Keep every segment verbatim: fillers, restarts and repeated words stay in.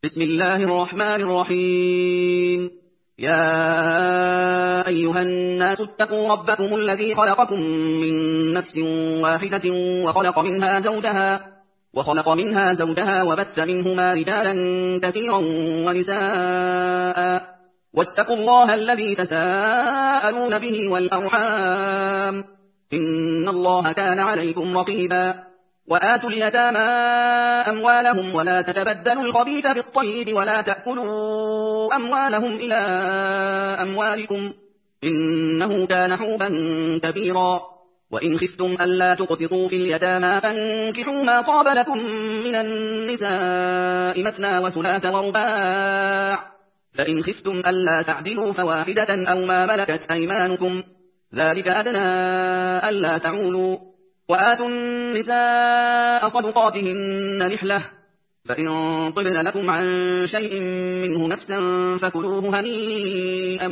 بسم الله الرحمن الرحيم. يا أيها الناس اتقوا ربكم الذي خلقكم من نفس واحدة وخلق منها زوجها وخلق منها زوجها وبث منهما رجالا كثيرا ونساء واتقوا الله الذي تساءلون به والأرحام إن الله كان عليكم رقيبا. وآتوا اليتامى أموالهم ولا تتبدلوا الخبيث بالطيب ولا تأكلوا أموالهم إلى أموالكم إنه كان حوبا كبيرا. وإن خفتم ألا تقسطوا في اليتامى فانكحوا ما طاب لكم من النساء مثنى وثلاث ورباع، فإن خفتم ألا تعدلوا فواحدة أو ما ملكت أيمانكم ذلك أدنى ألا تعولوا. وآتوا النساء صدقاتهن نحلة، فإن طبن لكم عن شيء منه نفسا فكلوه هنيئا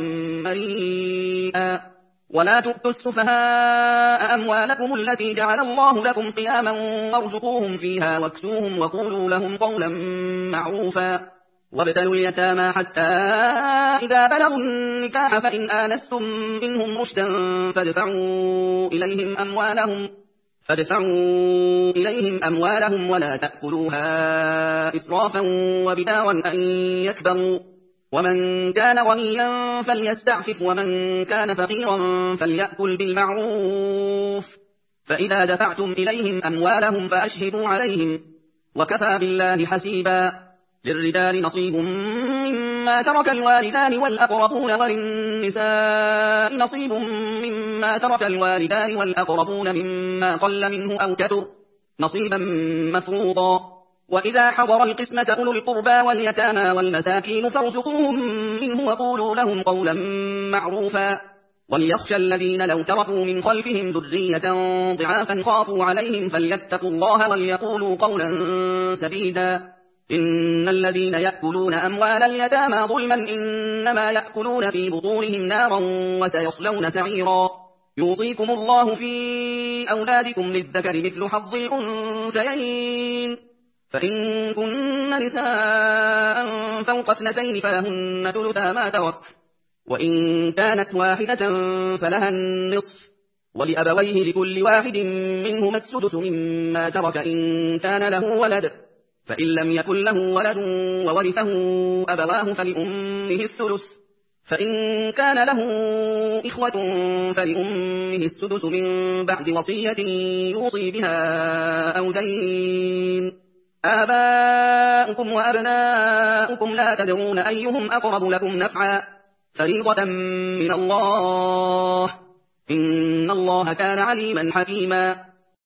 مريئا. ولا تؤتوا السفهاء أموالكم التي جعل الله لكم قياما وارزقوهم فيها واكسوهم وقولوا لهم قولا معروفا. وابتلوا اليتامى حتى إذا بلغوا النكاح فإن آنستم منهم رشدا فادفعوا إليهم أموالهم فادفعوا إليهم أموالهم ولا تأكلوها إسرافا وبدارا أن يكبروا. ومن كان غنيا فليستعفف ومن كان فقيرا فليأكل بالمعروف. فإذا دفعتم إليهم أموالهم فأشهدوا عليهم وكفى بالله حسيبا. للرجال نصيب مما ترك الوالدان والأقربون وللنساء نصيب مما ترك الوالدان والأقربون مما قل منه أو كثر نصيبا مفروضا. وإذا حضر القسمة أولو القربى واليتامى والمساكين فارزقوهم منه وقولوا لهم قولا معروفا. وليخشى الذين لو تركوا من خلفهم ذرية ضعافا خافوا عليهم فليتقوا الله وليقولوا قولا سديدا. إن الذين يأكلون أموال اليتامى ظلما إنما يأكلون في بطونهم نارا وسيصلون سعيرا. يوصيكم الله في أولادكم للذكر مثل حظ الأنثيين، فإن كن نساء فوق اثنتين فلهن ثلثا ما ترك، وإن كانت واحدة فلها النصف، ولأبويه لكل واحد منهما السدس مما ترك إن كان له ولد، فإن لم يكن له ولد وورثه أبواه فلأمه الثلث، فإن كان له إخوة فلأمه السدس من بعد وصية يوصي بها أو دين. آباؤكم وأبناؤكم لا تدرون أيهم أقرب لكم نفعا فريضة من الله إن الله كان عليما حكيما.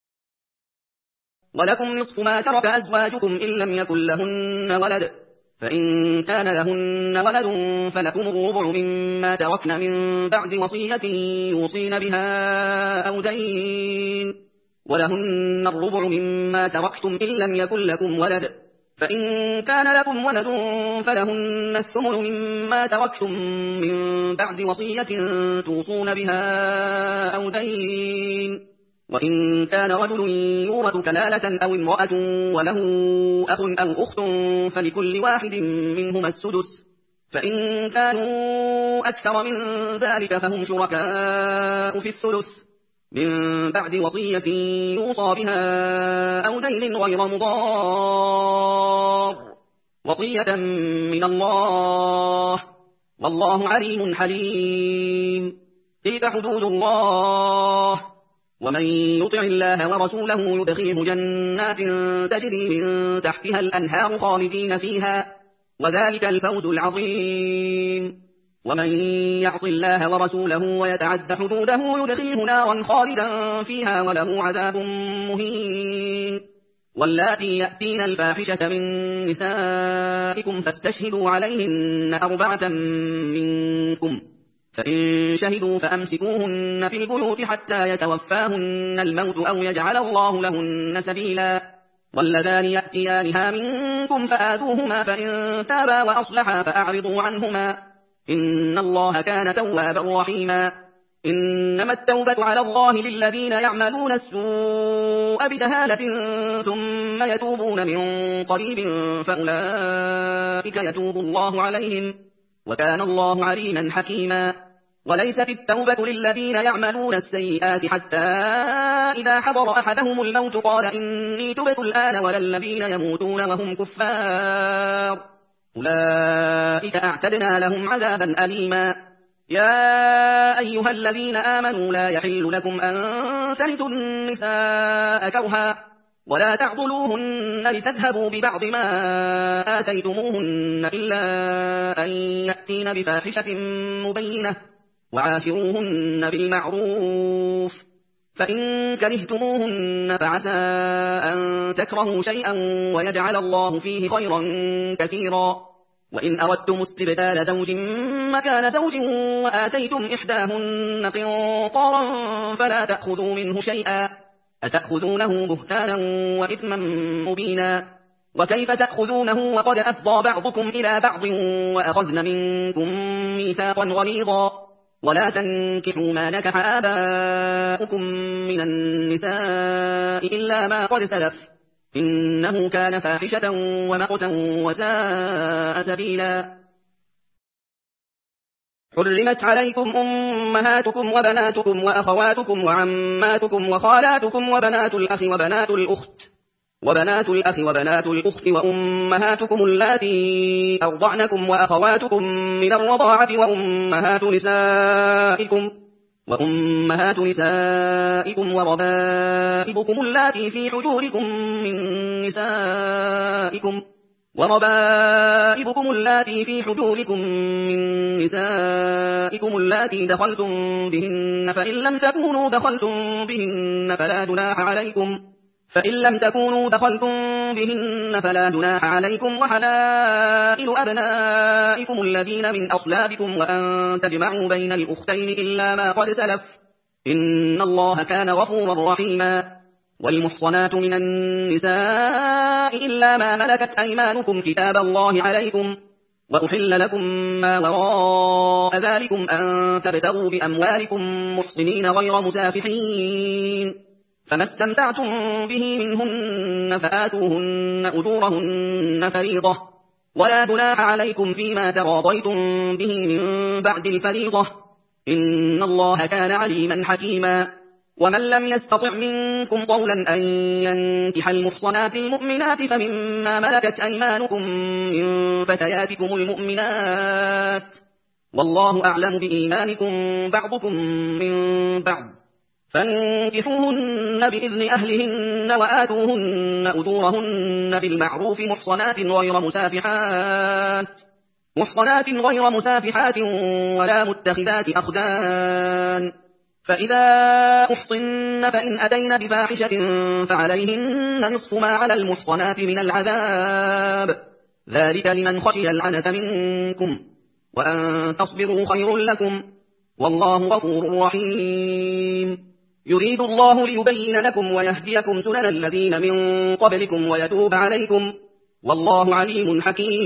ولكم نصف ما ترك أزواجكم إن لم يكن لهن ولد، فإن كان لهن ولد فلكم الربع مما تركن من بعد وصية يوصين بها أو دين، ولهن الربع مما تركتم إن لم يكن لكم ولد، فإن كان لكم ولد فلهن الثمن مما تركتم من بعد وصية توصون بها أو دين. وإن كان رجل يورث كلالة أو امرأة وله أخ أو أخت فلكل واحد منهما السدس، فإن كانوا أكثر من ذلك فهم شركاء في الثلث من بعد وصية يوصى بها أو دين غير مضار، وصية من الله والله عليم حليم. تلك حدود الله ومن يطع الله ورسوله يدخله جنات تجري من تحتها الأنهار خالدين فيها وذلك الفوز العظيم. ومن يعص الله ورسوله ويتعد حدوده يدخله نارا خالدا فيها وله عذاب مهين. واللاتي يأتين الفاحشة من نسائكم فاستشهدوا عليهن أربعة منكم، فإن شهدوا فأمسكوهن في البيوت حتى يتوفاهن الموت أو يجعل الله لهن سبيلا. واللذان يأتيانها منكم فآذوهما فإن تابا وأصلحا فأعرضوا عنهما إن الله كان توابا رحيما. إنما التوبة على الله للذين يعملون السوء بجهالة ثم يتوبون من قريب فأولئك فأولئك يتوب الله عليهم وكان الله عليما حكيما. وليست التوبة للذين يعملون السيئات حتى إذا حضر أحدهم الموت قال إني تبت الآن ولا الذين يموتون وهم كفار أولئك أعتدنا لهم عذابا أليما. يا أيها الذين آمنوا لا يحل لكم أن ترثوا النساء كرها ولا تعضلوهن لتذهبوا ببعض ما آتيتموهن إلا أن يأتين بفاحشة مبينة وعاشروهن بالمعروف فإن كرهتموهن فعسى أن تكرهوا شيئا ويجعل الله فيه خيرا كثيرا. وإن أردتم استبدال زوج مكان زوج وآتيتم إحداهن قنطارا فلا تأخذوا منه شيئا أتأخذونه بهتانا وإثما مبينا. وكيف تأخذونه وقد أفضى بعضكم إلى بعض وأخذن منكم ميثاقا غليظا. ولا تنكحوا ما نكح آباؤكم من النساء إلا ما قد سلف إنه كان فاحشة ومقتا وساء سبيلا. حرمت عليكم أمهاتكم وبناتكم وأخواتكم وعماتكم وخالاتكم وبنات الأخ وبنات الأخت وبنات الأخ وبنات الأخت وأمهاتكم اللاتي أرضعنكم وأخواتكم من الرضاعة وأمهات نسائكم وأمهات نسائكم وربائبكم اللاتي في حجوركم من نسائكم وربائبكم اللاتي في حجوركم من نسائكم اللاتي دخلتم بهن فإن لم تكونوا دخلتم بهن فلا جناح عليكم فإن لم تكونوا دخلتم بهن فلا جناح عليكم وحلائل أبنائكم الذين من أصلابكم وأن تجمعوا بين الأختين إلا ما قد سلف إن الله كان غفورا رحيما. والمحصنات من النساء إلا ما ملكت أيمانكم كتاب الله عليكم وأحل لكم ما وراء ذلكم أن تبتغوا بأموالكم محصنين غير مسافحين فما استمتعتم به منهن فآتوهن أجورهن فريضة ولا جناح عليكم فيما تراضيتم به من بعد الفريضة إن الله كان عليما حكيما. ومن لم يستطع منكم طولا أن ينكح المحصنات المؤمنات فمما ملكت أيمانكم من فتياتكم المؤمنات والله أعلم بإيمانكم بعضكم من بعض فانكحوهن بإذن أهلهن وآتوهن أجورهن بالمعروف محصنات غير مسافحات محصنات غير مسافحات ولا متخذات أخدان فإذا أحصن فإن أتين بفاحشة فعليهن نصف ما على المحصنات من العذاب ذلك لمن خشي العنة منكم وأن تصبروا خير لكم والله غفور رحيم. يريد الله ليبين لكم ويهديكم سنن الذين من قبلكم ويتوب عليكم والله عليم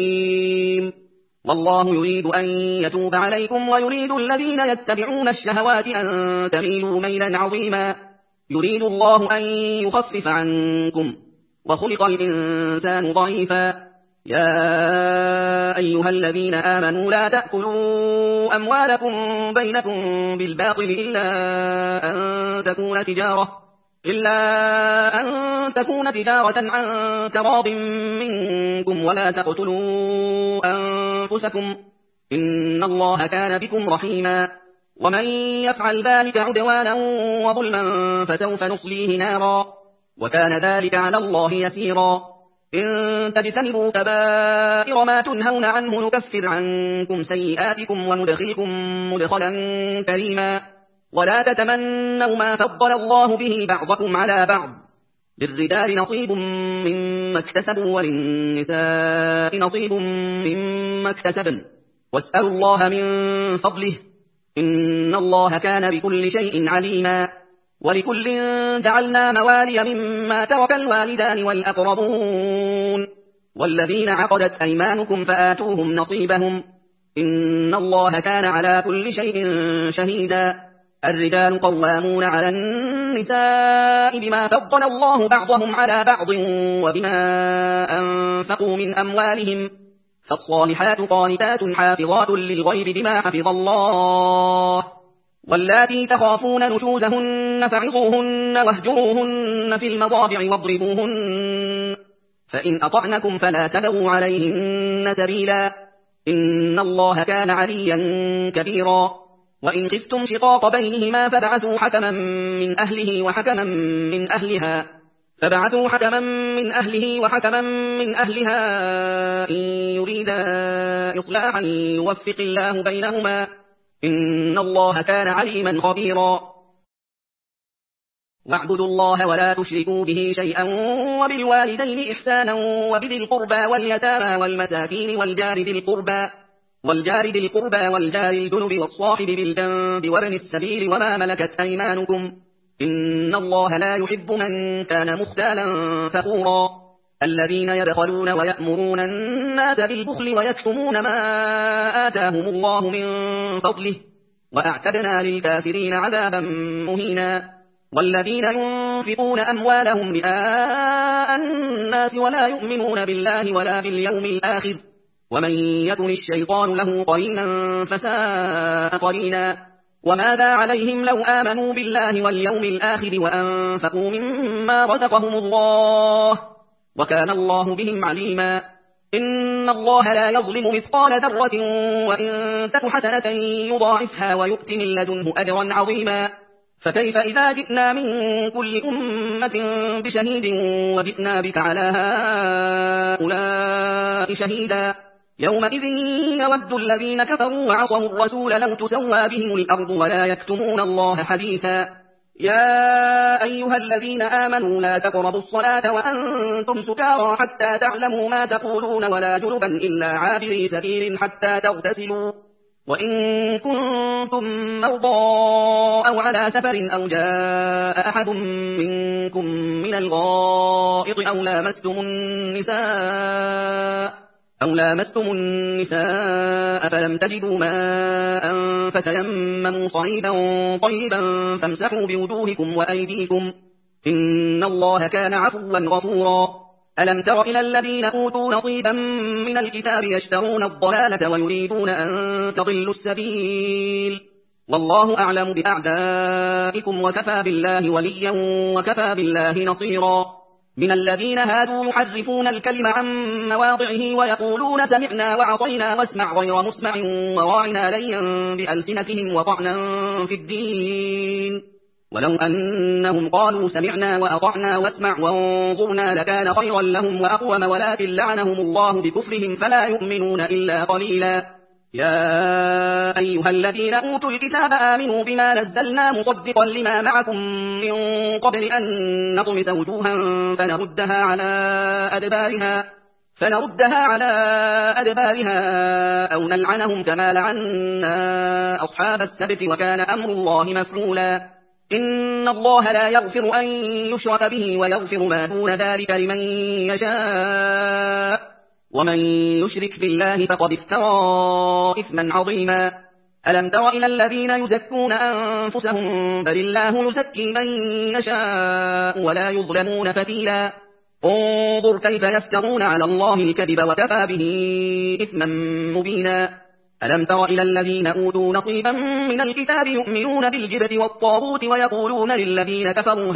حكيم. والله يريد أن يتوب عليكم ويريد الذين يتبعون الشهوات أن تميلوا ميلا عظيما. يريد الله أن يخفف عنكم وخلق الإنسان ضعيفا. يا أيها الذين آمنوا لا تأكلوا أموالكم بينكم بالباطل إلا أن تكون تجارة إلا أن تكون تجارة عن تراض منكم ولا تقتلوا أنفسكم إن الله كان بكم رحيما. ومن يفعل ذلك عدوانا وظلما فسوف نصليه نارا وكان ذلك على الله يسيرا. إن تجتنبوا كبائر ما تنهون عنه نكفر عنكم سيئاتكم وندخلكم مدخلا كريما. ولا تتمنوا ما فضل الله به بعضكم على بعض للرجال نصيب مما اكتسبوا وللنساء نصيب مما اكتسبن واسألوا الله من فضله إن الله كان بكل شيء عليما. ولكل جعلنا موالي مما ترك الوالدان والأقربون والذين عقدت أيمانكم فآتوهم نصيبهم إن الله كان على كل شيء شهيدا. الرجال قوامون على النساء بما فضل الله بعضهم على بعض وبما أنفقوا من أموالهم فالصالحات قانتات حافظات للغيب بما حفظ الله. واللاتي تخافون نشوزهن فعظوهن واهجروهن في المضاجع واضربوهن، فإن أطعنكم فلا تبغوا عليهن سبيلا، إن الله كان عليا كبيرا. وإن خفتم شقاق بينهما فابعثوا حكما من أهله وحكما من أهلها فابعثوا حكما من أهله وحكما من أهلها إن يريدا إصلاحا يوفق الله بينهما، إن الله كان عليما خبيرا. واعبدوا الله ولا تشركوا به شيئا وبالوالدين إحسانا وبذي القربى واليتامى والمساكين والجار ذي القربى والجار ذي القربى والجار الجنب والصاحب بالجنب وابن السبيل وما ملكت أيمانكم، إن الله لا يحب من كان مختالا فخورا. الذين يبخلون ويأمرون الناس بالبخل ويكتمون ما آتاهم الله من فضله، وأعتدنا للكافرين عذابا مهينا. والذين ينفقون أموالهم رئاء الناس ولا يؤمنون بالله ولا باليوم الآخر، ومن يكن الشيطان له قرينا فساء قرينا. وماذا عليهم لو آمنوا بالله واليوم الآخر وأنفقوا مما رزقهم الله، وكان الله بهم عليما. إن الله لا يظلم مثقال ذرة وإن تك حسنة يضاعفها ويؤت من لدنه أجرا عظيما. فكيف إذا جئنا من كل أمة بشهيد وجئنا بك على هؤلاء شهيدا، يومئذ يود الذين كفروا وعصوا الرسول لو تسوى بهم الأرض ولا يكتمون الله حديثا. يا أيها الذين آمنوا لا تقربوا الصلاة وأنتم سكارى حتى تعلموا ما تقولون ولا جنبا إلا عابري سبيل حتى تغتسلوا، وإن كنتم مرضى أو على سفر أو جاء أحد منكم من الغائط أو لامستم النساء أو لامستم النساء فلم تجدوا ماء فتيمموا صعيدا طيبا فامسحوا بوجوهكم وأيديكم، إن الله كان عفوا غفورا. ألم تر إلى الذين أوتوا نصيبا من الكتاب يشترون الضلالة ويريدون أن تضلوا السبيل، والله أعلم بأعدائكم وكفى بالله وليا وكفى بالله نصيرا. من الذين هادوا يحرفون الكلم عن مواضعه ويقولون سمعنا وعصينا واسمع غير مسمع وراعنا ليا بألسنتهم وطعنا في الدين، ولو أنهم قالوا سمعنا وأطعنا واسمع وانظرنا لكان خيرا لهم وأقوم، ولكن لعنهم الله بكفرهم فلا يؤمنون إلا قليلا. يا أيها الذين أوتوا الكتاب آمنوا بما نزلنا مصدقا لما معكم من قبل أن نطمس وجوها فنردها على أدبارها فنردها على أدبارها أو نلعنهم كما لعنا أصحاب السبت وكان أمر الله مفعولا. إن الله لا يغفر أن يشرك به ويغفر ما دون ذلك لمن يشاء، ومن يشرك بالله فقد افترى إثما عظيما. ألم تر إلى الذين يزكون أنفسهم بل الله يزكي من يشاء ولا يظلمون فتيلا. انظر كيف يفترون على الله الكذب وكفى به إثما مبينا. ألم تر إلى الذين أوتوا نصيبا من الكتاب يؤمنون بالجبت والطاغوت ويقولون للذين كفروا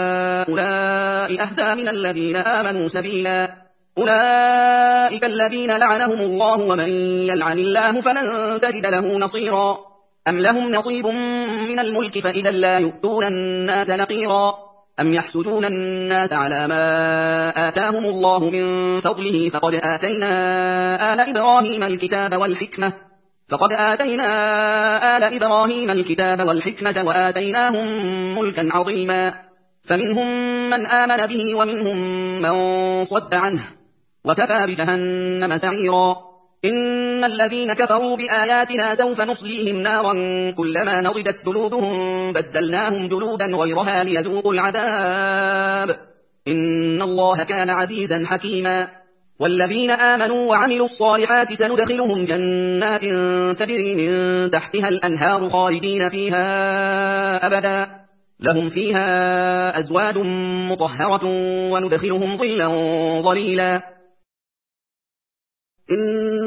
هؤلاء أهدى من الذين آمنوا سبيلا. أولئك الذين لعنهم الله ومن يلعن الله فلن تجد له نصيرا. أم لهم نصيب من الملك فإذا لا يؤتون الناس نقيرا. أم يحسدون الناس على ما آتاهم الله من فضله فقد آتينا آل إبراهيم الكتاب والحكمة فقد آتينا آل إبراهيم الكتاب والحكمة وآتيناهم ملكا عظيما. فمنهم من آمن به ومنهم من صد عنه وكفى بجهنم سعيرا. إن الذين كفروا بآياتنا سوف نصليهم نارا كلما نضجت جلودهم بدلناهم جلودا غيرها ليذوقوا العذاب، إن الله كان عزيزا حكيما. والذين آمنوا وعملوا الصالحات سندخلهم جنات تجري من تحتها الأنهار خالدين فيها أبدا، لهم فيها أزواج مطهرة وندخلهم ظلا ظليلا. إن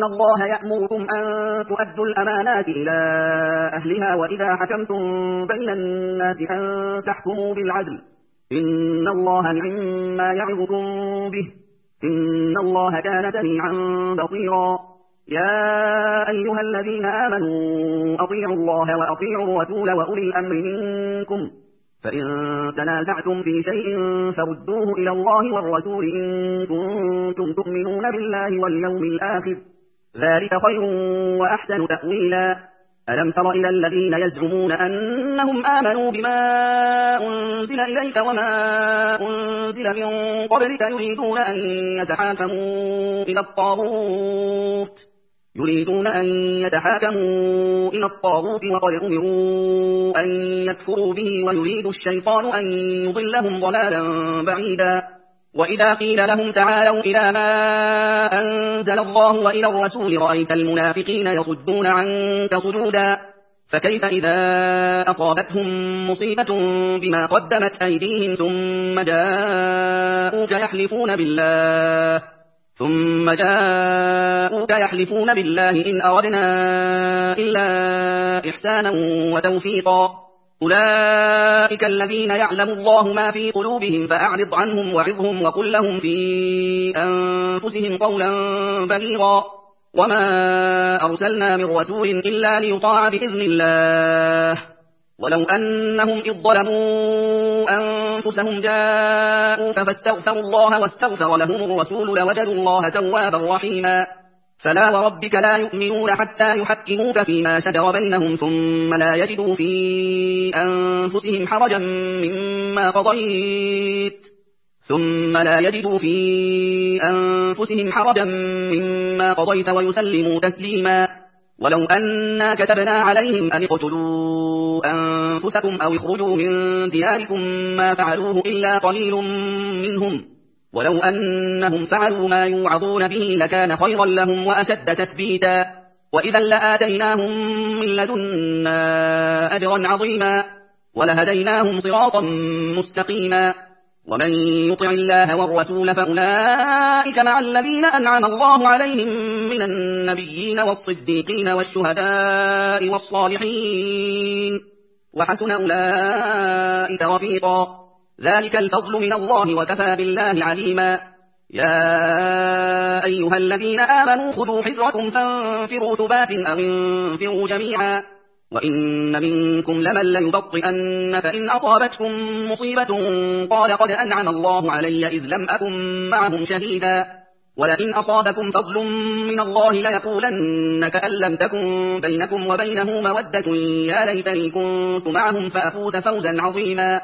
الله يأمركم أن تؤدوا الأمانات إلى أهلها وإذا حكمتم بين الناس أن تحكموا بالعدل إن الله نعما يعظكم به إن الله كان سميعا بصيرا يا أيها الذين آمنوا أطيعوا الله وأطيعوا الرسول وأولي الأمر منكم فإن تنازعتم في شيء فردوه إلى الله والرسول إن كنتم تؤمنون بالله واليوم الآخر ذلك خير وأحسن تأويلا ألم تر إلى الذين يزعمون أنهم آمنوا بما أنزل إليك وما أنزل من قبلك يريدون أن يتحاكموا إلى الطاغوت يريدون أن يتحاكموا إلى الطاغوت وقد أمروا أن يكفروا به ويريد الشيطان أن يضلهم ضلالا بعيدا وإذا قيل لهم تعالوا إلى ما أنزل الله وإلى الرسول رأيت المنافقين يصدون عنك صدودا فكيف إذا أصابتهم مصيبة بما قدمت أيديهم ثم جاءوك يحلفون بالله ثم جاءوك يحلفون بالله إن أردنا إلا إحسانا وتوفيقا أولئك الذين يعلم الله ما في قلوبهم فأعرض عنهم وعظهم وقل لهم في أنفسهم قولا بليغا وما أرسلنا من رسول إلا ليطاع بإذن الله ولو أنهم إذ ظلموا أنفسهم جاءوك فاستغفروا الله واستغفر لهم الرسول لوجدوا الله توابا رحيما فلا وربك لا يؤمنون حتى يحكموك فيما شجر بينهم ثم لا يجدوا في أنفسهم حرجا مما قضيت ثم لا يجدوا في أنفسهم حرجا مما قضيت ويسلموا تسليما ولو أنا كتبنا عليهم أن اقتلوا أنفسكم أو اخرجوا من دياركم ما فعلوه إلا قليل منهم ولو أنهم فعلوا ما يوعظون به لكان خيرا لهم وأشد تثبيتا وإذا لآتيناهم من لدنا أجرا عظيما ولهديناهم صراطا مستقيما ومن يطع الله والرسول فأولئك مع الذين أنعم الله عليهم من النبيين والصديقين والشهداء والصالحين وحسن أولئك رفيقا ذلك الفضل من الله وكفى بالله عليما يا أيها الذين آمنوا خذوا حذركم فانفروا ثبات أو انفروا جميعا وإن منكم لمن ليبطئن فإن أصابتكم مصيبة قال قد أنعم الله علي إذ لم أكن معهم شهيدا ولئن أصابكم فضل من الله ليقولن كأن لم تكن بينكم وبينه مودة يا ليتني كنت معهم فأفوز فوزا عظيما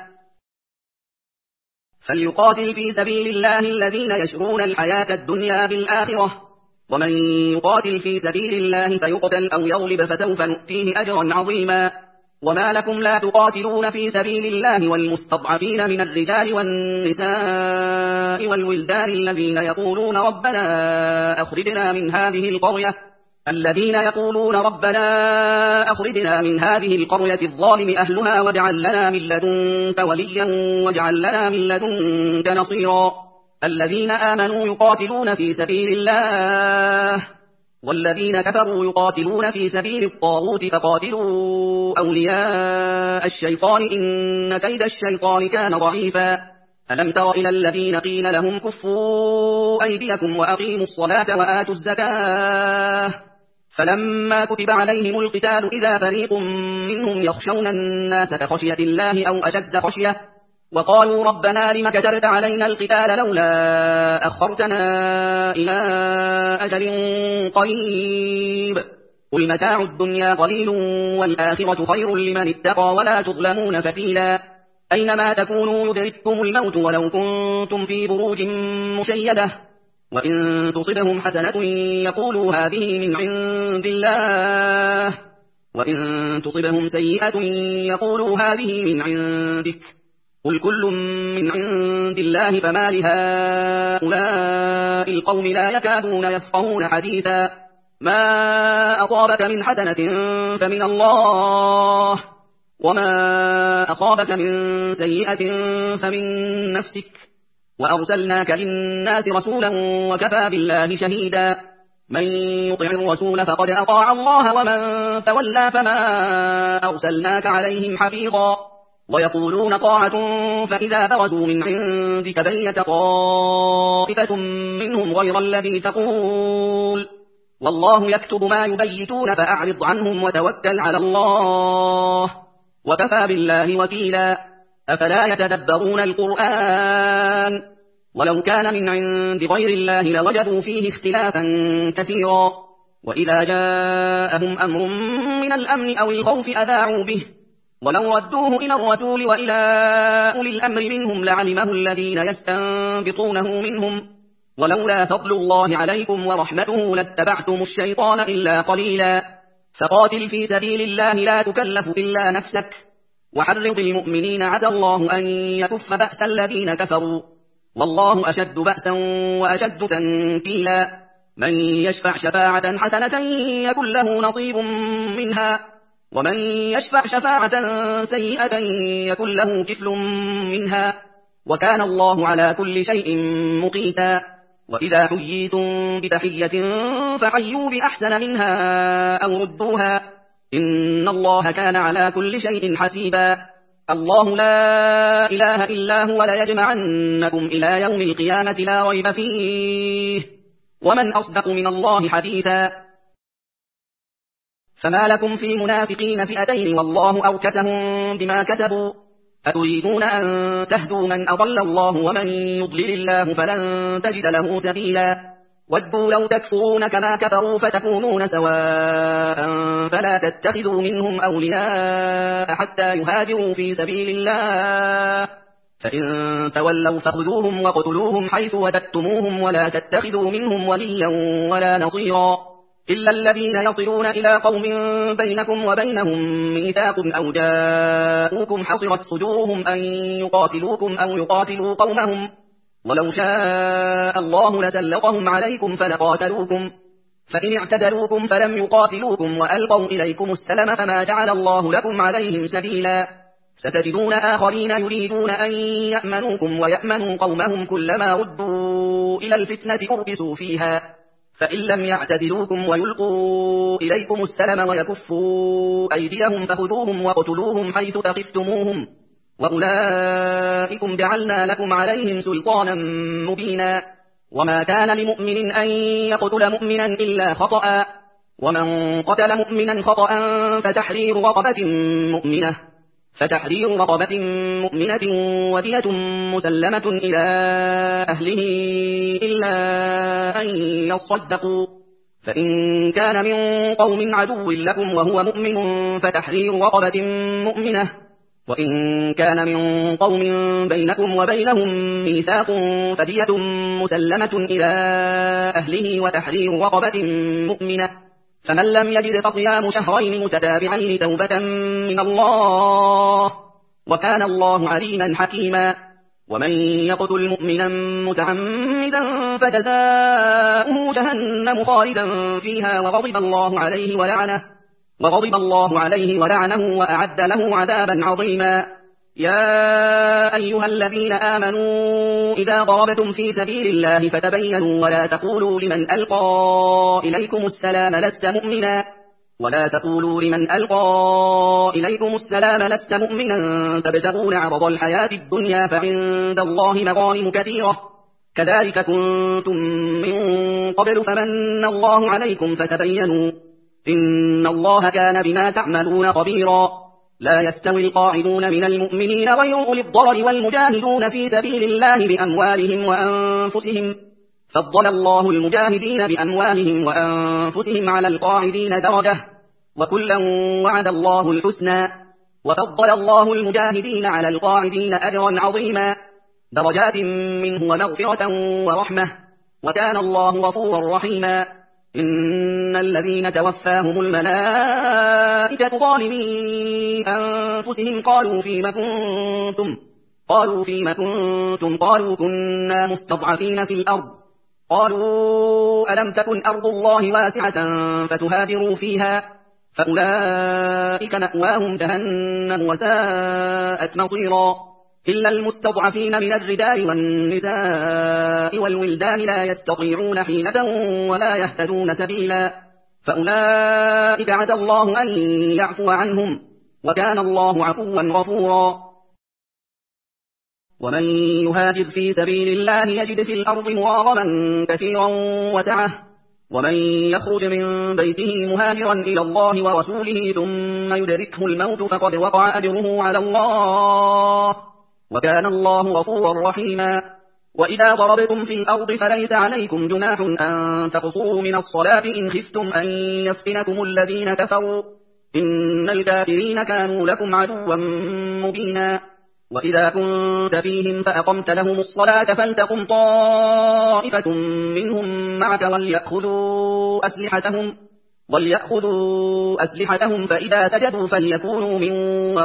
فليقاتل في سبيل الله الذين يشرون الحياة الدنيا بالآخرة ومن يقاتل في سبيل الله فيقتل أو يغلب فسوف نؤتيه أجرا عظيما وما لكم لا تقاتلون في سبيل الله والمستضعفين من الرجال والنساء والولدان الذين يقولون ربنا أخرجنا من هذه القرية الذين يقولون ربنا أخرجنا من هذه القرية الظالم أهلها واجعل لنا من لدنك وليا واجعل لنا من لدنك نصيرا الذين آمنوا يقاتلون في سبيل الله والذين كفروا يقاتلون في سبيل الطاغوت فقاتلوا أولياء الشيطان إن كيد الشيطان كان ضعيفا ألم تر إلى الذين قيل لهم كفوا أيديكم وأقيموا الصلاة وآتوا الزكاة فلما كتب عليهم القتال إذا فريق منهم يخشون الناس كخشية الله أو أشد خشية وقالوا ربنا لم كتبت علينا القتال لولا أخرتنا إلى أجل قريب قل متاع الدنيا قليل والآخرة خير لمن اتقى ولا تظلمون فتيلا أينما تكونوا يدرككم الموت ولو كنتم في بروج مشيدة وإن تصبهم حسنة يقولوا هذه من عند الله وإن تصبهم سيئة يقولوا هذه من عندك قل كل من عند الله فما لهؤلاء القوم لا يكادون يفقهون حديثا ما أصابك من حسنة فمن الله وما أصابك من سيئة فمن نفسك وأرسلناك للناس رسولا وكفى بالله شهيدا من يطع الرسول فقد أطاع الله ومن تولى فما أرسلناك عليهم حفيظا ويقولون طاعة فإذا برزوا من عندك بيت طائفة منهم غير الذي تقول والله يكتب ما يبيتون فأعرض عنهم وتوكل على الله وكفى بالله وكيلا أفلا يتدبرون القرآن ولو كان من عند غير الله لوجدوا فيه اختلافا كثيرا وإذا جاءهم أمر من الأمن أو الخوف أذاعوا به ولو ردوه إلى الرسول وإلى أولي الأمر منهم لعلمه الذين يستنبطونه منهم ولولا فضل الله عليكم ورحمته لاتبعتم الشيطان إلا قليلا فقاتل في سبيل الله لا تكلف إلا نفسك وحرض المؤمنين عسى الله أن يكف بأس الذين كفروا والله أشد بأسا وأشد تنكيلا من يشفع شفاعة حسنة يكن له نصيب منها ومن يشفع شفاعة سيئة يكن له كفل منها وكان الله على كل شيء مقيتا وإذا حييتم بتحية فحيوا بأحسن منها أو ردوها إن الله كان على كل شيء حسيبا الله لا إله إلا هو ليجمعنكم إلى يوم القيامة لا ريب فيه ومن أصدق من الله حديثا فما لكم في المنافقين فئتين والله أوكتهم بما كتبوا أتريدون أن تهدوا من أضل الله ومن يضلل الله فلن تجد له سبيلا ودوا لو تكفرون كما كفروا فتكونون سواء فلا تتخذوا منهم أولياء حتى يهاجروا في سبيل الله فإن تولوا فخذوهم وقتلوهم حيث وجدتموهم ولا تتخذوا منهم وليا ولا نصيرا إلا الذين يصلون إلى قوم بينكم وبينهم ميثاق أو جاءوكم حصرت صدورهم أن يقاتلوكم أو يقاتلوا قومهم ولو شاء الله لسلطهم عليكم فلقاتلوكم فإن اعتزلوكم فلم يقاتلوكم وألقوا إليكم السلم فما جعل الله لكم عليهم سبيلا ستجدون آخرين يريدون أن يأمنوكم ويأمنوا قومهم كلما ردوا إلى الفتنة أركسوا فيها فإن لم يعتزلوكم ويلقوا إليكم السلم ويكفوا أيديهم فخذوهم وقتلوهم حيث ثقفتموهم وأولئكم جعلنا لكم عليهم سلطانا مبينا وما كان لمؤمن أن يقتل مؤمنا إلا خطأ ومن قتل مؤمنا خطأ فتحرير رقبة مؤمنة فتحرير رقبة مؤمنة ودية مسلمة إلى أهله إلا أن يصدقوا فإن كان من قوم عدو لكم وهو مؤمن فتحرير رقبة مؤمنة وإن كان من قوم بينكم وبينهم ميثاق فدية مسلمة إلى أهله وتحرير رقبة مؤمنة فمن لم يجد فصيام شهرين متتابعين توبة من الله وكان الله عليما حكيما ومن يقتل مؤمنا متعمدا فجزاؤه جهنم خالدا فيها وغضب الله عليه ولعنه وغضب الله عليه ولعنه وأعد له عذابا عظيما يا أيها الذين آمنوا إذا ضربتم في سبيل الله فتبينوا ولا تقولوا لمن ألقى إليكم السلام لست مؤمنا ولا تقولوا لمن ألقى إليكم السلام لست مؤمنا تبتغون عرض الحياة الدنيا فعند الله مغانم كثيرة كذلك كنتم من قبل فمن الله عليكم فتبينوا إن الله كان بما تعملون خبيرا لا يستوي القاعدون من المؤمنين غير أولي الضرر والمجاهدون في سبيل الله بأموالهم وأنفسهم فضل الله المجاهدين بأموالهم وأنفسهم على القاعدين درجة وكلا وعد الله الحسنى وفضل الله المجاهدين على القاعدين أجرا عظيما درجات منه ومغفرة ورحمة وكان الله غفورا رحيما إن الذين توفاهم الملائكة ظالمي أنفسهم قالوا فيما كنتم قالوا فيما كنتم قالوا كنا مستضعفين في الأرض قالوا ألم تكن أرض الله واسعة فتهاجروا فيها فأولئك مأواهم جهنم وساءت مصيرا إلا المستضعفين من الرجال والنساء والولدان لا يستطيعون حيلة ولا يهتدون سبيلا، فأولئك عسى الله أن يعفو عنهم، وكان الله عفوا غفورا. ومن يهاجر في سبيل الله يجد في الأرض مغارما كثيرا وسعة، ومن يخرج من بيته مهاجرا إلى الله ورسوله ثم يدركه الموت فقد وقع أجره على الله، وكان الله غفورا رحيما. وإذا ضربتم في الأرض فليس عليكم جناح أن تقصروا من الصلاة إن خفتم أن يفتنكم الذين كفروا، إن الكافرين كانوا لكم عدوا مبينا. وإذا كنت فيهم فأقمت لهم الصلاة فلتقم طائفة منهم معك وليأخذوا أسلحتهم وليأخذوا أسلحتهم فإذا سجدوا فليكونوا من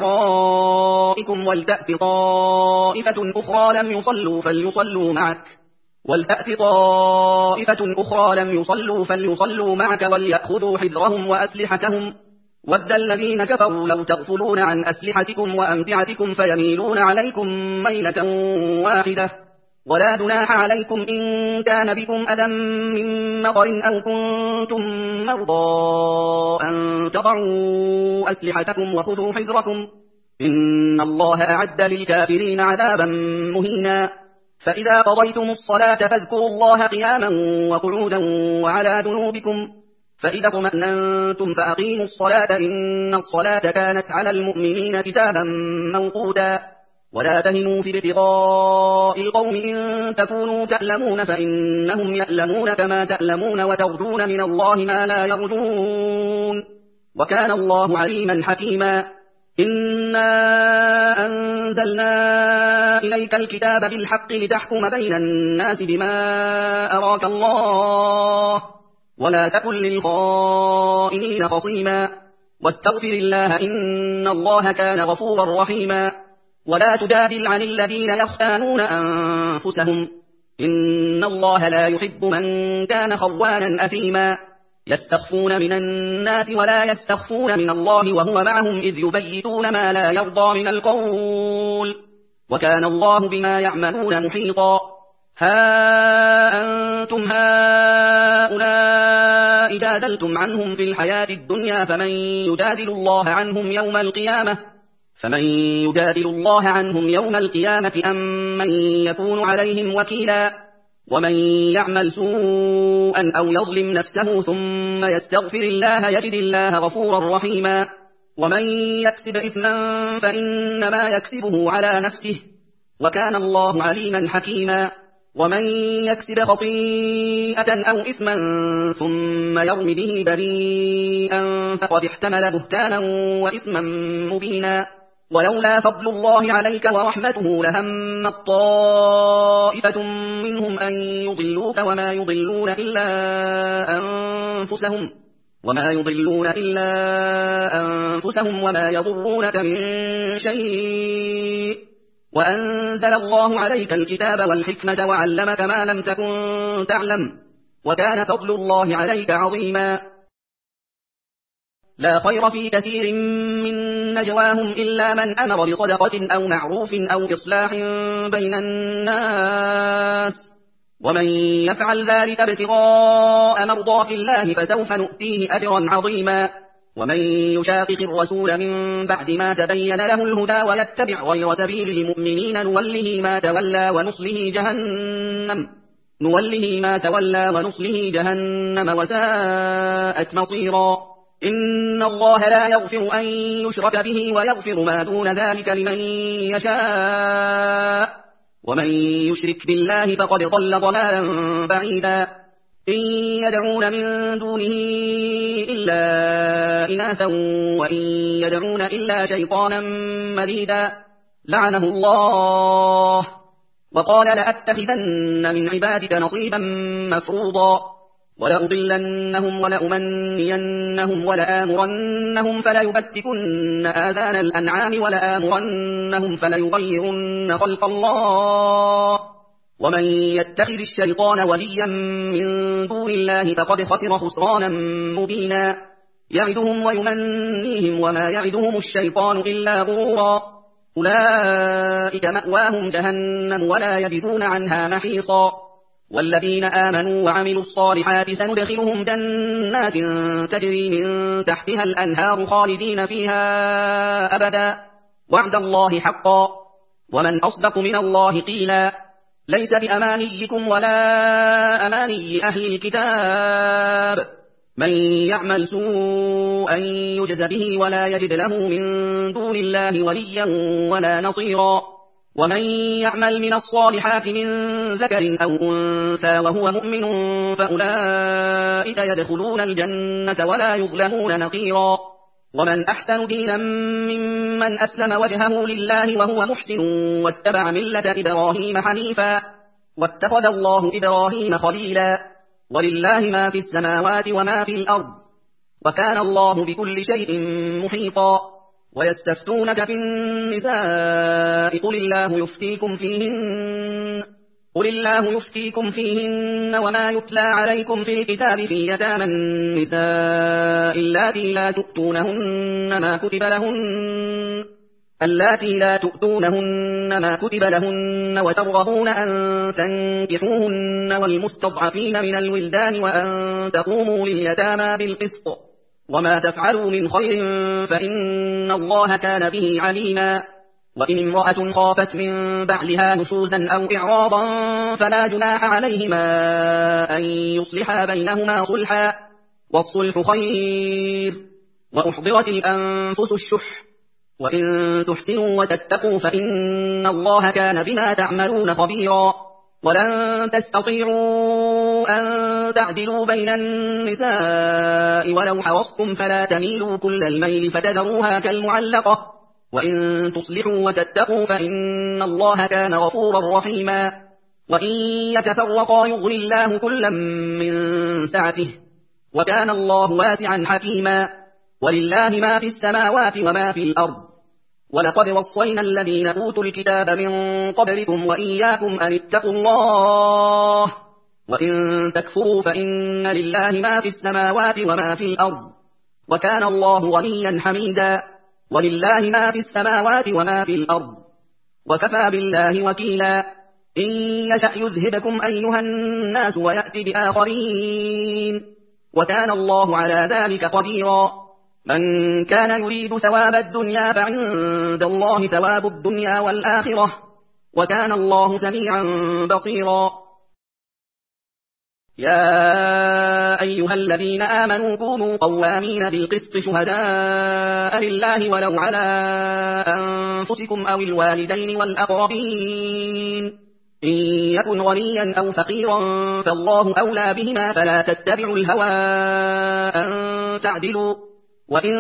ورائكم ولتأت طائفة أخرى لم يصلوا فليصلوا معك ولتأت طائفة أخرى لم يصلوا فليصلوا معك وليأخذوا حذرهم وأسلحتهم. ود الذين كفروا لو تغفلون عن أسلحتكم وأمتعتكم فيميلون عليكم ميلة واحدة، ولا جناح عليكم إن كان بكم أذى من مطر أو كنتم مرضى أن تضعوا أسلحتكم وخذوا حذركم، إن الله أعد للكافرين عذابا مهينا. فإذا قضيتم الصلاة فاذكروا الله قياما وقعودا وعلى جنوبكم، فإذا اطمأننتم فأقيموا الصلاة إن الصلاة كانت على المؤمنين كتابا موقوتا. ولا تهنوا في ابتغاء القوم إن تكونوا تألمون فإنهم يألمون كما تألمون وترجون من الله ما لا يرجون، وكان الله عليما حكيما. إنا أنزلنا إليك الكتاب بالحق لتحكم بين الناس بما أراك الله، ولا تكن للخائنين خصيما، واستغفر الله إن الله كان غفورا رحيما. ولا تجادل عن الذين يختانون أنفسهم، إن الله لا يحب من كان خوانا أثيما. يستخفون من الناس ولا يستخفون من الله وهو معهم إذ يبيتون ما لا يرضى من القول، وكان الله بما يعملون محيطا. ها أنتم هؤلاء جادلتم عنهم في الحياة الدنيا فمن يجادل الله عنهم يوم القيامة فمن يجادل الله عنهم يوم القيامة أم من يكون عليهم وكيلا. ومن يعمل سوءا أو يظلم نفسه ثم يستغفر الله يجد الله غفورا رحيما. ومن يكسب إثما فإنما يكسبه على نفسه، وكان الله عليما حكيما. ومن يكسب خطيئة أو إثما ثم يرم به بريئا فقد احتمل بهتانا وإثما مبينا. ولولا فضل الله عليك ورحمته لهمت طائفة منهم أن يضلوك وما يضلون إلا أنفسهم وما يضلون إلا أنفسهم وما يضرونك من شيء، وأنزل الله عليك الكتاب والحكمة وعلمك ما لم تكن تعلم، وكان فضل الله عليك عظيما. لا خير في كثير من نجواهم إلا من أمر بصدقة أو معروف أو إصلاح بين الناس، ومن يفعل ذلك ابتغاء مرضات الله فسوف نؤتيه أجرا عظيما. ومن يشاقق الرسول من بعد ما تبين له الهدى ويتبع غير سبيل المؤمنين نوله ما تولى ونصله جهنم نوله ما تولى ونصله جهنم وساءت مصيرا. إن الله لا يغفر أن يشرك به ويغفر ما دون ذلك لمن يشاء، ومن يشرك بالله فقد ضل ضلالا بعيدا. إن يدعون من دونه إلا إناثا وإن يدعون إلا شيطانا مريدا لعنه الله، وقال لأتخذن من عبادك نصيبا مفروضا، ولأضلنهم ولأمنينهم ولآمرنهم فليبتكن آذان الأنعام ولآمرنهم فليغيرن خلق الله. ومن يتخذ الشيطان وليا من دون الله فقد خسر خسرانا مبينا. يعدهم ويمنيهم وما يعدهم الشيطان إلا غرورا. أولئك مأواهم جهنم ولا يجدون عنها محيصا. والذين آمنوا وعملوا الصالحات سندخلهم جنات تجري من تحتها الأنهار خالدين فيها أبدا وعد الله حقا ومن أصدق من الله قيلا. ليس بأمانيكم ولا أماني أهل الكتاب من يعمل سوءا يجز به ولا يجد له من دون الله وليا ولا نصيرا. ومن يعمل من الصالحات من ذكر أو أنثى وهو مؤمن فأولئك يدخلون الجنة ولا يظلمون نقيرا. ومن أحسن دينا ممن أسلم وجهه لله وهو محسن واتبع ملة إبراهيم حنيفا واتخذ الله إبراهيم خليلا. ولله ما في السماوات وما في الأرض وكان الله بكل شيء محيطا. ويستفتونك في النساء قل الله يفتيكم فيهن قل الله يفتيكم فيهن وما يتلى عليكم في الكتاب في يتامى النساء اللاتي لا تؤتونهن ما كتب لهن اللاتي لا تؤتونهن ما كتب لهن وترغبون أن تنكحوهن والمستضعفين من الولدان وأن تقوموا لليتامى بالقسط وما تفعلوا من خير فإن الله كان به عليما. وإن امرأة خافت من بعلها نشوزا أو إعراضا فلا جناح عليهما أن يصلحا بينهما صلحا والصلح خير. وأحضرت الأنفس الشح وإن تحسنوا وتتقوا فإن الله كان بما تعملون خبيرا. ولن تستطيعوا أن تعدلوا بين النساء ولو حرصتم فلا تميلوا كل الميل فتذروها كالمعلقة وإن تصلحوا وتتقوا فإن الله كان غفورا رحيما. وإن يتفرقا يغني الله كلا من سعته وكان الله واسعا حكيما. ولله ما في السماوات وما في الأرض ولقد وصينا الذين أوتوا الكتاب من قبلكم وإياكم أن اتقوا الله وإن تكفروا فإن لله ما في السماوات وما في الأرض وكان الله غنيا حميدا. ولله ما في السماوات وما في الأرض وكفى بالله وكيلا. إن يشأ يذهبكم أيها الناس ويأتي بآخرين وكان الله على ذلك قديرا. من كان يريد ثواب الدنيا فعند الله ثواب الدنيا والآخرة وكان الله سميعا بصيرا. يا أيها الذين آمنوا كونوا قوامين بالقسط شهداء لله ولو على أنفسكم أو الوالدين والأقربين إن يكن غنيا أو فقيرا فالله أولى بهما فلا تتبعوا الهوى أن تعدلوا وإن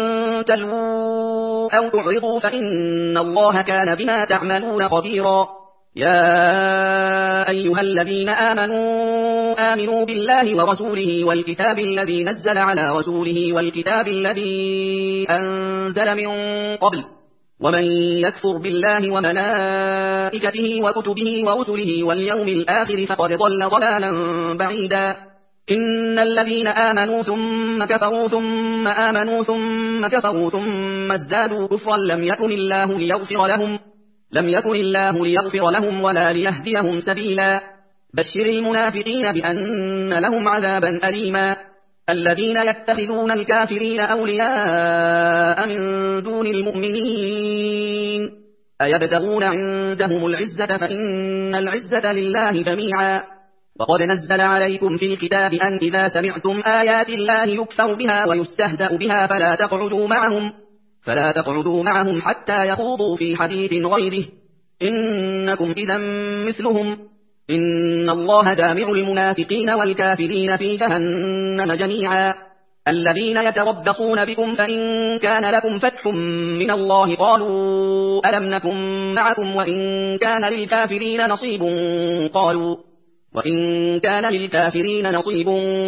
تلووا أو تعرضوا فإن الله كان بما تعملون خبيرا. يا أيها الذين آمنوا آمنوا بالله ورسوله والكتاب الذي نزل على رسوله والكتاب الذي أنزل من قبل ومن يكفر بالله وملائكته وكتبه ورسله واليوم الآخر فقد ضل ضلالا بعيدا. إن الذين آمنوا ثم كفروا ثم آمنوا ثم كفروا ثم ازدادوا كفرا لم يكن الله ليغفر لهم لم يكن الله ليغفر لهم ولا ليهديهم سبيلا. بشر المنافقين بأن لهم عذابا أليما. الذين يتخذون الكافرين أولياء من دون المؤمنين أيبتغون عندهم العزة فإن العزة لله جميعا. وقد نزل عليكم في الكتاب أن إذا سمعتم آيات الله يكفر بها ويستهزأ بها فلا تقعدوا معهم فلا تقعدوا معهم حتى يخوضوا في حديث غيره إنكم إذا مثلهم إن الله جامع المنافقين والكافرين في جهنم جميعا. الذين يتربصون بكم فإن كان لكم فتح من الله قالوا ألم نكن معكم وإن كان للكافرين نصيب قالوا وإن كان للكافرين نصيب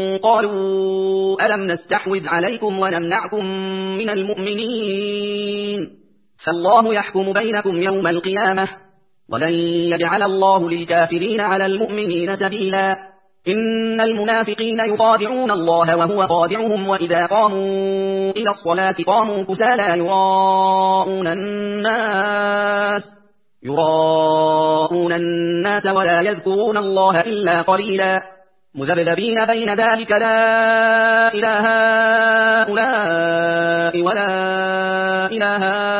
قالوا ألم نستحوذ عليكم ونمنعكم من المؤمنين فالله يحكم بينكم يوم القيامة ولن يجعل الله للكافرين على المؤمنين سبيلا. إن المنافقين يخادعون الله وهو خادعهم وإذا قاموا إلى الصلاة قاموا كسالى يراءون الناس يراءون الناس ولا يذكرون الله إلا قليلا مذبذبين بين ذلك لا إله هؤلاء ولا إله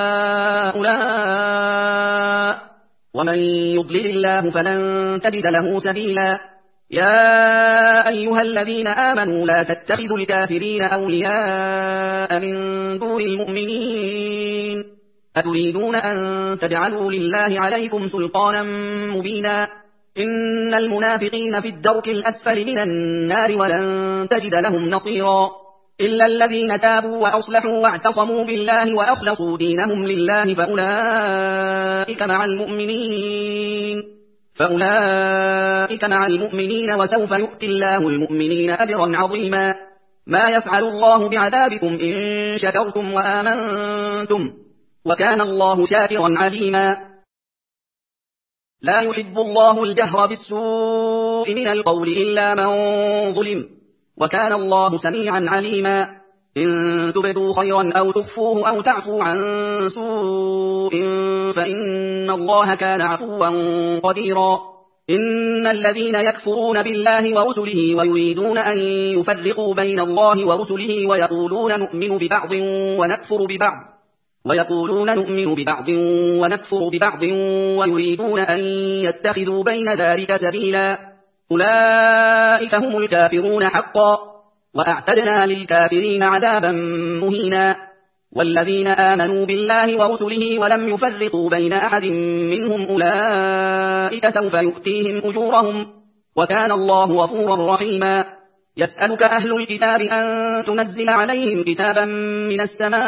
هؤلاء ومن يضلل الله فلن تجد له سبيلا يا أيها الذين آمنوا لا تتخذوا الكافرين أولياء من دون المؤمنين أتريدون أن تجعلوا لله عليكم سلطانا مبينا إن المنافقين في الدرك الأسفل من النار ولن تجد لهم نصيرا إلا الذين تابوا وأصلحوا واعتصموا بالله وأخلصوا دينهم لله فأولئك مع المؤمنين فأولئك مع المؤمنين وسوف يؤتي الله المؤمنين أجرا عظيما ما يفعل الله بعذابكم إن شكرتم وآمنتم وكان الله شاكرا عليما لا يحب الله الجهر بالسوء من القول إلا من ظلم وكان الله سميعا عليما إن تبدوا خيرا أو تخفوه أو تعفوا عن سوء فإن الله كان عفوا قديرا إن الذين يكفرون بالله ورسله ويريدون أن يفرقوا بين الله ورسله ويقولون نؤمن ببعض ونكفر ببعض ويقولون نؤمن ببعض ونكفر ببعض ويريدون أن يتخذوا بين ذلك سبيلا أولئك هم الكافرون حقا وأعتدنا للكافرين عذابا مهينا والذين آمنوا بالله ورسله ولم يفرقوا بين أحد منهم أولئك سوف يؤتيهم أجورهم وكان الله غفورا رحيما يسألك أهل الكتاب أن تنزل عليهم كتابا من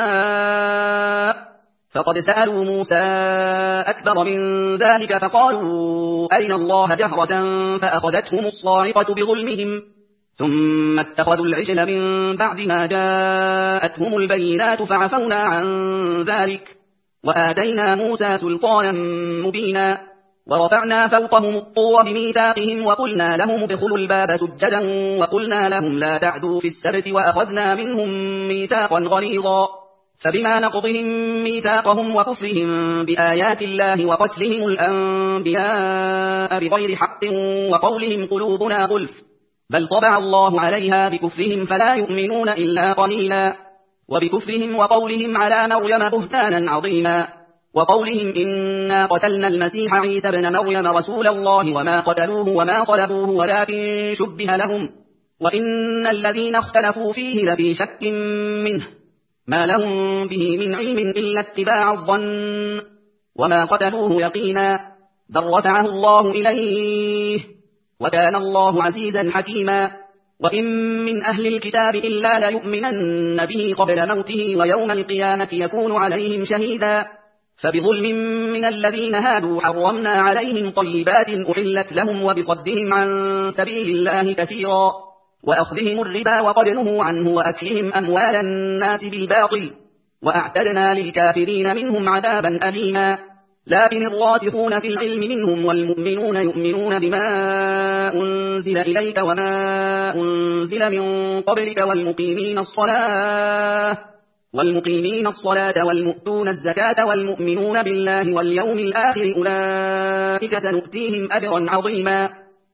السماء فقد سألوا موسى أكبر من ذلك فقالوا أرنا الله جهرة فأخذتهم الصاعقة بظلمهم ثم اتخذوا العجل من بعد ما جاءتهم البينات فعفونا عن ذلك وآتينا موسى سلطانا مبينا ورفعنا فوقهم الطور بميثاقهم وقلنا لهم ادخلوا الباب سجدا وقلنا لهم لا تعدوا في السبت وأخذنا منهم ميثاقا غليظا فبما نقضهم ميثاقهم وكفرهم بآيات الله وقتلهم الأنبياء بغير حق وقولهم قلوبنا غلف بل طبع الله عليها بكفرهم فلا يؤمنون إلا قليلا وبكفرهم وقولهم على مريم بهتانا عظيما وقولهم إنا قتلنا المسيح عيسى بن مريم رسول الله وما قتلوه وما صلبوه ولكن شبه لهم وإن الذين اختلفوا فيه لفي شك منه ما لهم به من علم إلا اتباع الظن وما قتلوه يقينا بل رفعه الله إليه وكان الله عزيزا حكيما وإن من أهل الكتاب إلا ليؤمنن به قبل موته ويوم القيامة يكون عليهم شهيدا فبظلم من الذين هادوا حرمنا عليهم طيبات أحلت لهم وبصدهم عن سبيل الله كثيرا وأخذهم الربا وقد نهوا عنه وأكلهم أموال الناس بالباطل وأعتدنا للكافرين منهم عذابا أليما لكن الراسخون في العلم منهم والمؤمنون يؤمنون بما أنزل إليك وما أنزل من قبلك والمقيمين الصلاة والمقيمين الصلاة والمؤتون الزكاة والمؤمنون بالله واليوم الآخر أولئك سنؤتيهم أجرا عظيما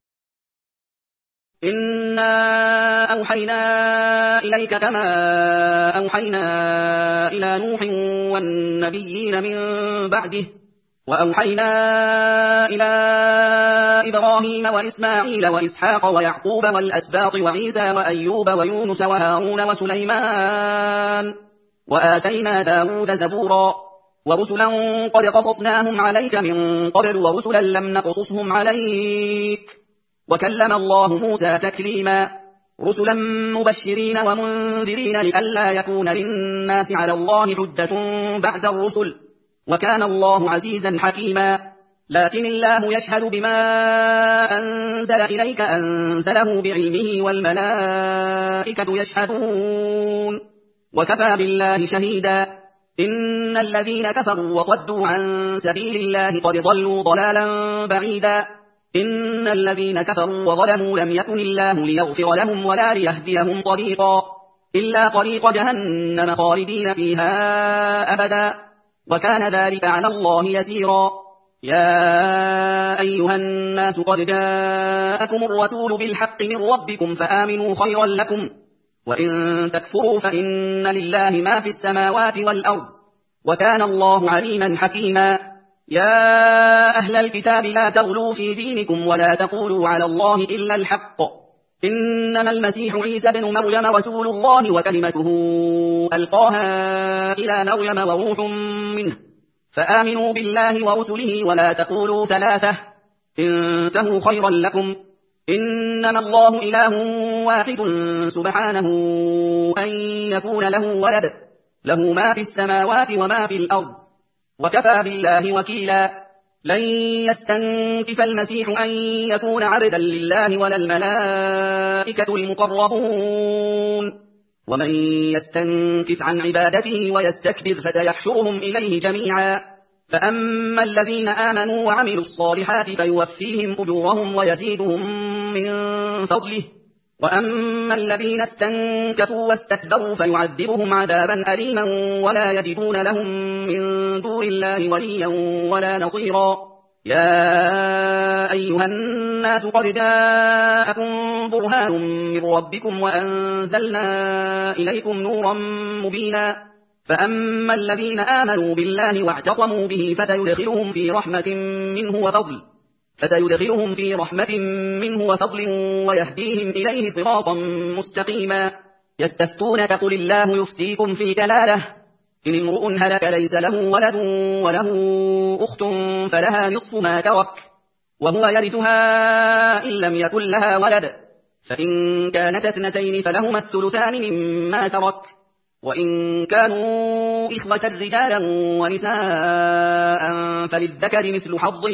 إنا أوحينا إليك كما أوحينا إلى نوح والنبيين من بعده وأوحينا إلى إبراهيم وإسماعيل وإسحاق ويعقوب والأسباط وعيسى وأيوب ويونس وهارون وسليمان وآتينا داود زبورا ورسلا قد قصصناهم عليك من قبل ورسلا لم نقصصهم عليك وكلم الله موسى تكليما رسلا مبشرين ومنذرين لئلا يكون للناس على الله حجة بعد الرسل وكان الله عزيزا حكيما لكن الله يشهد بما أنزل إليك أنزله بعلمه والملائكة يشهدون وكفى بالله شهيدا إن الذين كفروا وصدوا عن سبيل الله قد ضلوا ضلالا بعيدا إن الذين كفروا وظلموا لم يكن الله ليغفر لهم ولا ليهديهم طريقا إلا طريق جهنم خالدين فيها أبدا وكان ذلك على الله يسيرا. يا أيها الناس قد جاءكم الرسول بالحق من ربكم فآمنوا خيرا لكم وإن تكفروا فإن لله ما في السماوات والأرض وكان الله عليما حكيما. يا أهل الكتاب لا تغلوا في دينكم ولا تقولوا على الله إلا الحق إنما المسيح عيسى بن مريم رسول الله وكلمته ألقاها إلى مريم وروح منه فآمنوا بالله ورسله ولا تقولوا ثلاثة انتهوا خيرا لكم إنما الله إله واحد سبحانه أن يكون له ولد له ما في السماوات وما في الأرض وكفى بالله وكيلا. لن يستنكف المسيح أن يكون عبدا لله ولا الملائكة المقربون ومن يستنكف عن عبادته ويستكبر فسيحشرهم إليه جميعا. فأما الذين آمنوا وعملوا الصالحات فيوفيهم أجورهم ويزيدهم من فضله وأما الذين استنكفوا واستكبروا فيعذبهم عذابا أليما ولا يجدون لهم من دون الله وليا ولا نصيرا. يا أيها الناس قد جاءكم برهان من ربكم وأنزلنا إليكم نورا مبينا. فأما الذين آمنوا بالله واعتصموا به فسيدخلهم في رحمة منه وفضل فسيدخلهم في رحمة منه وفضل ويهديهم إليه صراطا مستقيما. يستفتونك قل الله يفتيكم في الكلالة إن امرؤ هلك ليس له ولد وله أخت فلها نصف ما ترك وهو يرثها إن لم يكن لها ولد فإن كانت اثنتين فلهما الثلثان مما ترك وإن كانوا إخوة رجالا ونساء فللذكر مثل حظ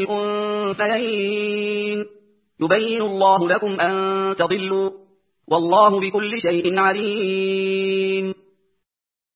الأنثيين يبين الله لكم أن تضلوا والله بكل شيء عليم.